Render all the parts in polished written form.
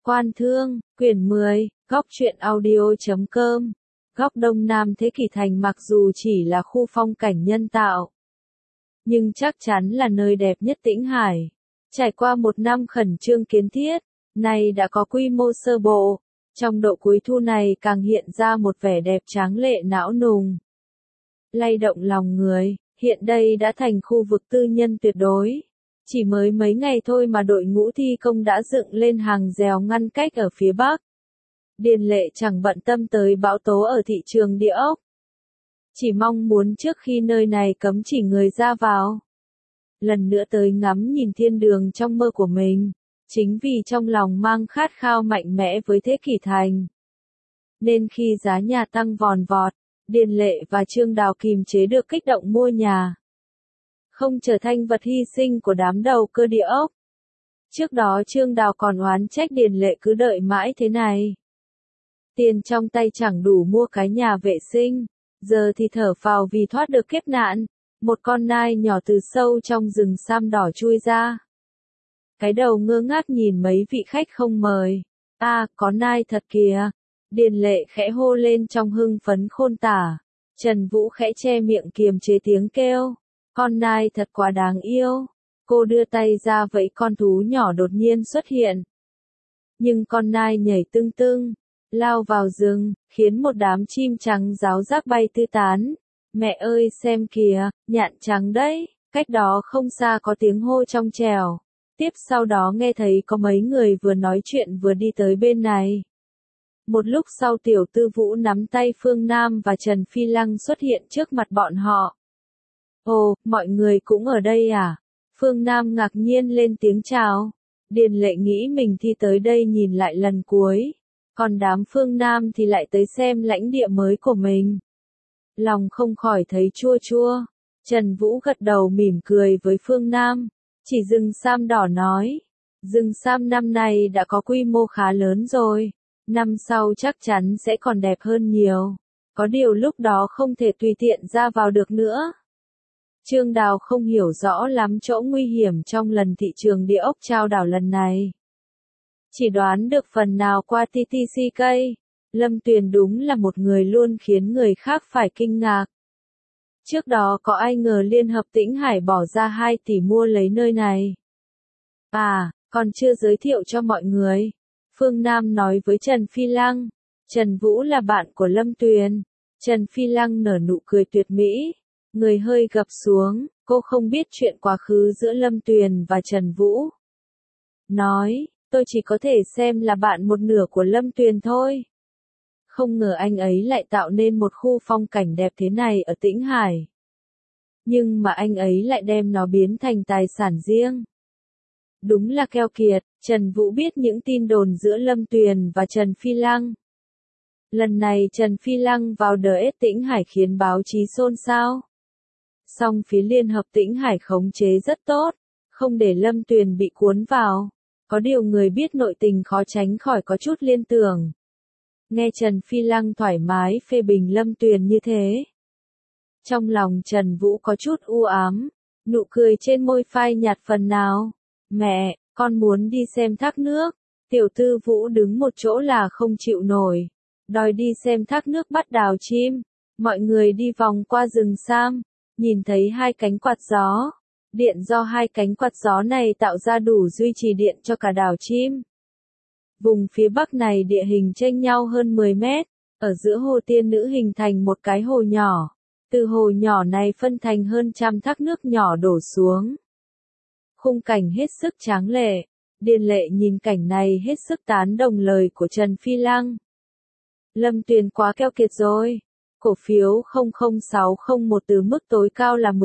Quan Thương, quyển 10, góc truyện audio.com. Góc Đông Nam Thế Kỷ Thành mặc dù chỉ là khu phong cảnh nhân tạo, nhưng chắc chắn là nơi đẹp nhất Tĩnh Hải. Trải qua một năm khẩn trương kiến thiết, nay đã có quy mô sơ bộ. Trong độ cuối thu này càng hiện ra một vẻ đẹp tráng lệ não nùng, lay động lòng người. Hiện đây đã thành khu vực tư nhân tuyệt đối. Chỉ mới mấy ngày thôi mà đội ngũ thi công đã dựng lên hàng rèo ngăn cách ở phía bắc. Điền Lệ chẳng bận tâm tới bão tố ở thị trường địa ốc, chỉ mong muốn trước khi nơi này cấm chỉ người ra vào, lần nữa tới ngắm nhìn thiên đường trong mơ của mình. Chính vì trong lòng mang khát khao mạnh mẽ với Thế Kỷ Thành, nên khi giá nhà tăng vòn vọt, Điền Lệ và Trương Đào kìm chế được kích động mua nhà, không trở thành vật hy sinh của đám đầu cơ địa ốc. Trước đó Trương Đào còn oán trách Điền Lệ cứ đợi mãi thế này, tiền trong tay chẳng đủ mua cái nhà vệ sinh, giờ thì thở phào vì thoát được kiếp nạn. Một con nai nhỏ từ sâu trong rừng sam đỏ chui ra, cái đầu ngơ ngác nhìn mấy vị khách không mời. Có nai thật kìa. Điền Lệ khẽ hô lên trong hưng phấn khôn tả. Trần Vũ khẽ che miệng kiềm chế tiếng kêu. Con nai thật quá đáng yêu. Cô đưa tay ra vẫy con thú nhỏ đột nhiên xuất hiện. Nhưng con nai nhảy tưng tưng, lao vào rừng, khiến một đám chim trắng ráo rác bay tứ tán. Mẹ ơi xem kìa, nhạn trắng đấy. Cách đó không xa có tiếng hô trong trẻo. Tiếp sau đó nghe thấy có mấy người vừa nói chuyện vừa đi tới bên này. Một lúc sau Tiểu Tư Vũ nắm tay Phương Nam và Trần Phi Lăng xuất hiện trước mặt bọn họ. Ồ, mọi người cũng ở đây à? Phương Nam ngạc nhiên lên tiếng chào. Điền Lệ nghĩ mình thi tới đây nhìn lại lần cuối, còn đám Phương Nam thì lại tới xem lãnh địa mới của mình. Lòng không khỏi thấy chua chua. Trần Vũ gật đầu mỉm cười với Phương Nam. Chỉ rừng sam đỏ nói, rừng sam năm nay đã có quy mô khá lớn rồi, năm sau chắc chắn sẽ còn đẹp hơn nhiều. Có điều lúc đó không thể tùy tiện ra vào được nữa. Trương Đào không hiểu rõ lắm chỗ nguy hiểm trong lần thị trường địa ốc trao đảo lần này, chỉ đoán được phần nào qua TTCK. Lâm Tuyền đúng là một người luôn khiến người khác phải kinh ngạc. Trước đó có ai ngờ Liên hợp Tĩnh Hải bỏ ra 2 tỷ mua lấy nơi này. Còn chưa giới thiệu cho mọi người. Phương Nam nói với Trần Phi Lăng. Trần Vũ là bạn của Lâm Tuyền. Trần Phi Lăng nở nụ cười tuyệt mỹ. Người hơi gập xuống, cô không biết chuyện quá khứ giữa Lâm Tuyền và Trần Vũ. Nói, tôi chỉ có thể xem là bạn một nửa của Lâm Tuyền thôi. Không ngờ anh ấy lại tạo nên một khu phong cảnh đẹp thế này ở Tĩnh Hải. Nhưng mà anh ấy lại đem nó biến thành tài sản riêng. Đúng là keo kiệt. Trần Vũ biết những tin đồn giữa Lâm Tuyền và Trần Phi Lăng. Lần này Trần Phi Lăng vào DS Tĩnh Hải khiến báo chí xôn xao. Song phía Liên hợp Tĩnh Hải khống chế rất tốt, không để Lâm Tuyền bị cuốn vào. Có điều người biết nội tình khó tránh khỏi có chút liên tưởng. Nghe Trần Phi Lăng thoải mái phê bình Lâm Tuyền như thế, trong lòng Trần Vũ có chút u ám, nụ cười trên môi phai nhạt phần nào. Mẹ, con muốn đi xem thác nước. Tiểu Tư Vũ đứng một chỗ là không chịu nổi, đòi đi xem thác nước bắt đào chim. Mọi người đi vòng qua rừng sam, nhìn thấy 2 cánh quạt gió. Điện do 2 cánh quạt gió này tạo ra đủ duy trì điện cho cả đảo chim. Vùng phía bắc này địa hình chênh nhau hơn 10 mét, ở giữa hồ Tiên Nữ hình thành một cái hồ nhỏ. Từ hồ nhỏ này phân thành hơn trăm thác nước nhỏ đổ xuống. Khung cảnh hết sức tráng lệ. Điền Lệ nhìn cảnh này hết sức tán đồng lời của Trần Phi Lăng. Lâm Tuyền quá keo kiệt rồi. Cổ phiếu 00601 từ mức tối cao là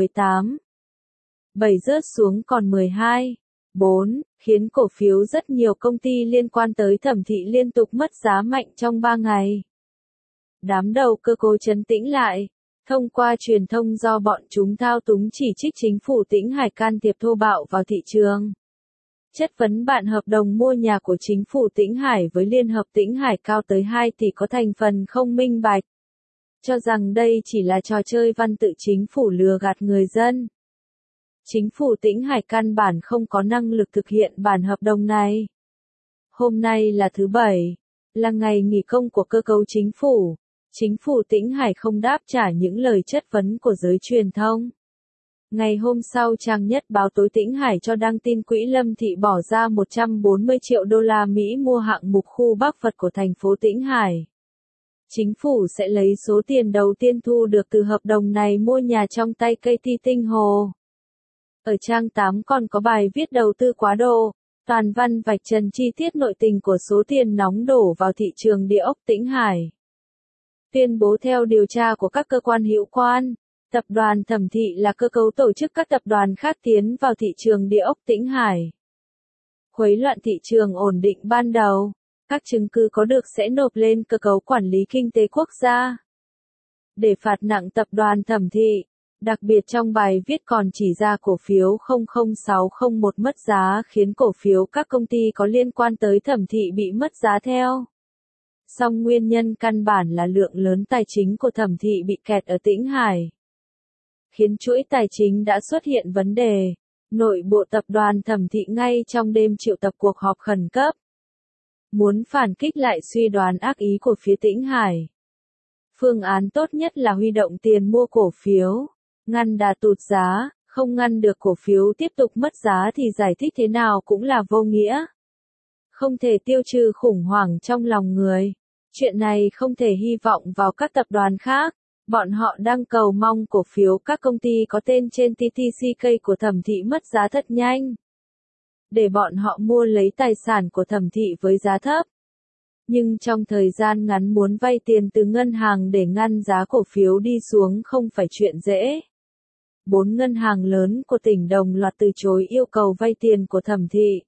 18,7 rớt xuống còn 12,4, khiến cổ phiếu rất nhiều công ty liên quan tới thẩm thị liên tục mất giá mạnh trong 3 ngày. Đám đầu cơ cố trấn tĩnh lại. Thông qua truyền thông do bọn chúng thao túng chỉ trích chính phủ Tĩnh Hải can thiệp thô bạo vào thị trường. Chất vấn bản hợp đồng mua nhà của chính phủ Tĩnh Hải với Liên hợp Tĩnh Hải cao tới 2 tỷ có thành phần không minh bạch. Cho rằng đây chỉ là trò chơi văn tự chính phủ lừa gạt người dân. Chính phủ Tĩnh Hải căn bản không có năng lực thực hiện bản hợp đồng này. Hôm nay là thứ Bảy, là ngày nghỉ công của cơ cấu chính phủ. Chính phủ Tĩnh Hải không đáp trả những lời chất vấn của giới truyền thông. Ngày hôm sau trang nhất báo tối Tĩnh Hải cho đăng tin quỹ Lâm Thị bỏ ra 140 triệu đô la Mỹ mua hạng mục khu Bắc Phật của thành phố Tĩnh Hải. Chính phủ sẽ lấy số tiền đầu tiên thu được từ hợp đồng này mua nhà trong tay KT Tinh Hồ. Ở trang 8 còn có bài viết đầu tư quá độ, toàn văn vạch trần chi tiết nội tình của số tiền nóng đổ vào thị trường địa ốc Tĩnh Hải. Tuyên bố theo điều tra của các cơ quan hữu quan, tập đoàn Thẩm Thị là cơ cấu tổ chức các tập đoàn khác tiến vào thị trường địa ốc Tĩnh Hải. Khuấy loạn thị trường ổn định ban đầu, các chứng cứ có được sẽ nộp lên cơ cấu quản lý kinh tế quốc gia. Để phạt nặng tập đoàn Thẩm Thị, đặc biệt trong bài viết còn chỉ ra cổ phiếu 00601 mất giá khiến cổ phiếu các công ty có liên quan tới Thẩm Thị bị mất giá theo. Song nguyên nhân căn bản là lượng lớn tài chính của Thẩm Thị bị kẹt ở Tĩnh Hải, khiến chuỗi tài chính đã xuất hiện vấn đề. Nội bộ tập đoàn Thẩm Thị ngay trong đêm triệu tập cuộc họp khẩn cấp, muốn phản kích lại suy đoán ác ý của phía Tĩnh Hải. Phương án tốt nhất là huy động tiền mua cổ phiếu, ngăn đà tụt giá, không ngăn được cổ phiếu tiếp tục mất giá thì giải thích thế nào cũng là vô nghĩa. Không thể tiêu trừ khủng hoảng trong lòng người. Chuyện này không thể hy vọng vào các tập đoàn khác. Bọn họ đang cầu mong cổ phiếu các công ty có tên trên TTCK của Thẩm Thị mất giá thật nhanh, để bọn họ mua lấy tài sản của Thẩm Thị với giá thấp. Nhưng trong thời gian ngắn muốn vay tiền từ ngân hàng để ngăn giá cổ phiếu đi xuống không phải chuyện dễ. 4 ngân hàng lớn của tỉnh đồng loạt từ chối yêu cầu vay tiền của Thẩm Thị.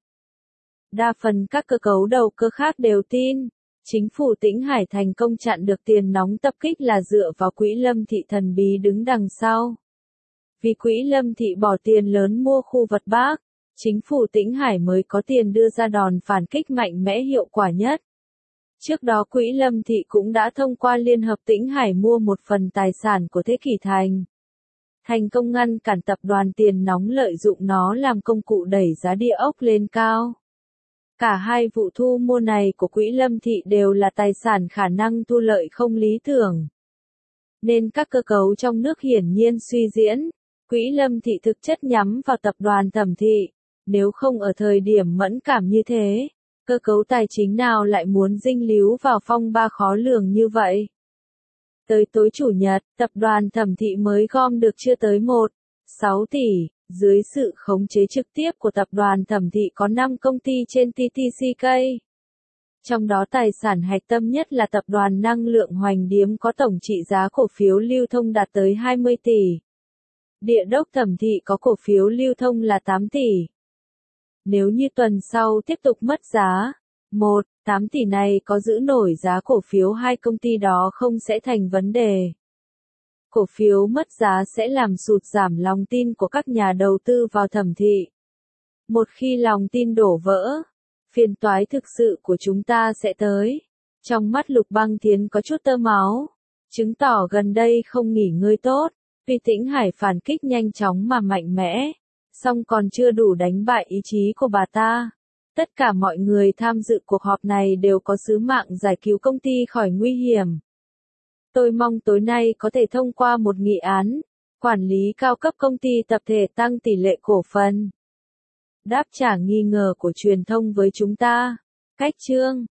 Đa phần các cơ cấu đầu cơ khác đều tin, chính phủ Tĩnh Hải thành công chặn được tiền nóng tập kích là dựa vào quỹ Lâm Thị thần bí đứng đằng sau. Vì quỹ Lâm Thị bỏ tiền lớn mua khu Vật Bắc, chính phủ Tĩnh Hải mới có tiền đưa ra đòn phản kích mạnh mẽ hiệu quả nhất. Trước đó quỹ Lâm Thị cũng đã thông qua Liên hợp Tĩnh Hải mua một phần tài sản của Thế Kỷ thành công ngăn cản tập đoàn tiền nóng lợi dụng nó làm công cụ đẩy giá địa ốc lên cao. Cả hai vụ thu mua này của quỹ Lâm Thị đều là tài sản khả năng thu lợi không lý tưởng, nên các cơ cấu trong nước hiển nhiên suy diễn. Quỹ Lâm Thị thực chất nhắm vào tập đoàn Thẩm Thị, nếu không ở thời điểm mẫn cảm như thế, cơ cấu tài chính nào lại muốn dinh líu vào phong ba khó lường như vậy. Tới tối Chủ nhật, tập đoàn Thẩm Thị mới gom được chưa tới 1,6 tỷ, dưới sự khống chế trực tiếp của tập đoàn Thẩm Thị có 5 công ty trên TTCK. Trong đó tài sản hạch tâm nhất là tập đoàn năng lượng Hoành Điếm có tổng trị giá cổ phiếu lưu thông đạt tới 20 tỷ. Địa đốc Thẩm Thị có cổ phiếu lưu thông là 8 tỷ. Nếu như tuần sau tiếp tục mất giá, 8 tỷ này có giữ nổi giá cổ phiếu hai công ty đó không sẽ thành vấn đề. Cổ phiếu mất giá sẽ làm sụt giảm lòng tin của các nhà đầu tư vào Thẩm Thị. Một khi lòng tin đổ vỡ, phiền toái thực sự của chúng ta sẽ tới. Trong mắt Lục Băng Thiến có chút tơ máu, chứng tỏ gần đây không nghỉ ngơi tốt, vì Tĩnh Hải phản kích nhanh chóng mà mạnh mẽ, song còn chưa đủ đánh bại ý chí của bà ta. Tất cả mọi người tham dự cuộc họp này đều có sứ mạng giải cứu công ty khỏi nguy hiểm. Tôi mong tối nay có thể thông qua một nghị án, quản lý cao cấp công ty tập thể tăng tỷ lệ cổ phần. Đáp trả nghi ngờ của truyền thông với chúng ta. Cách chương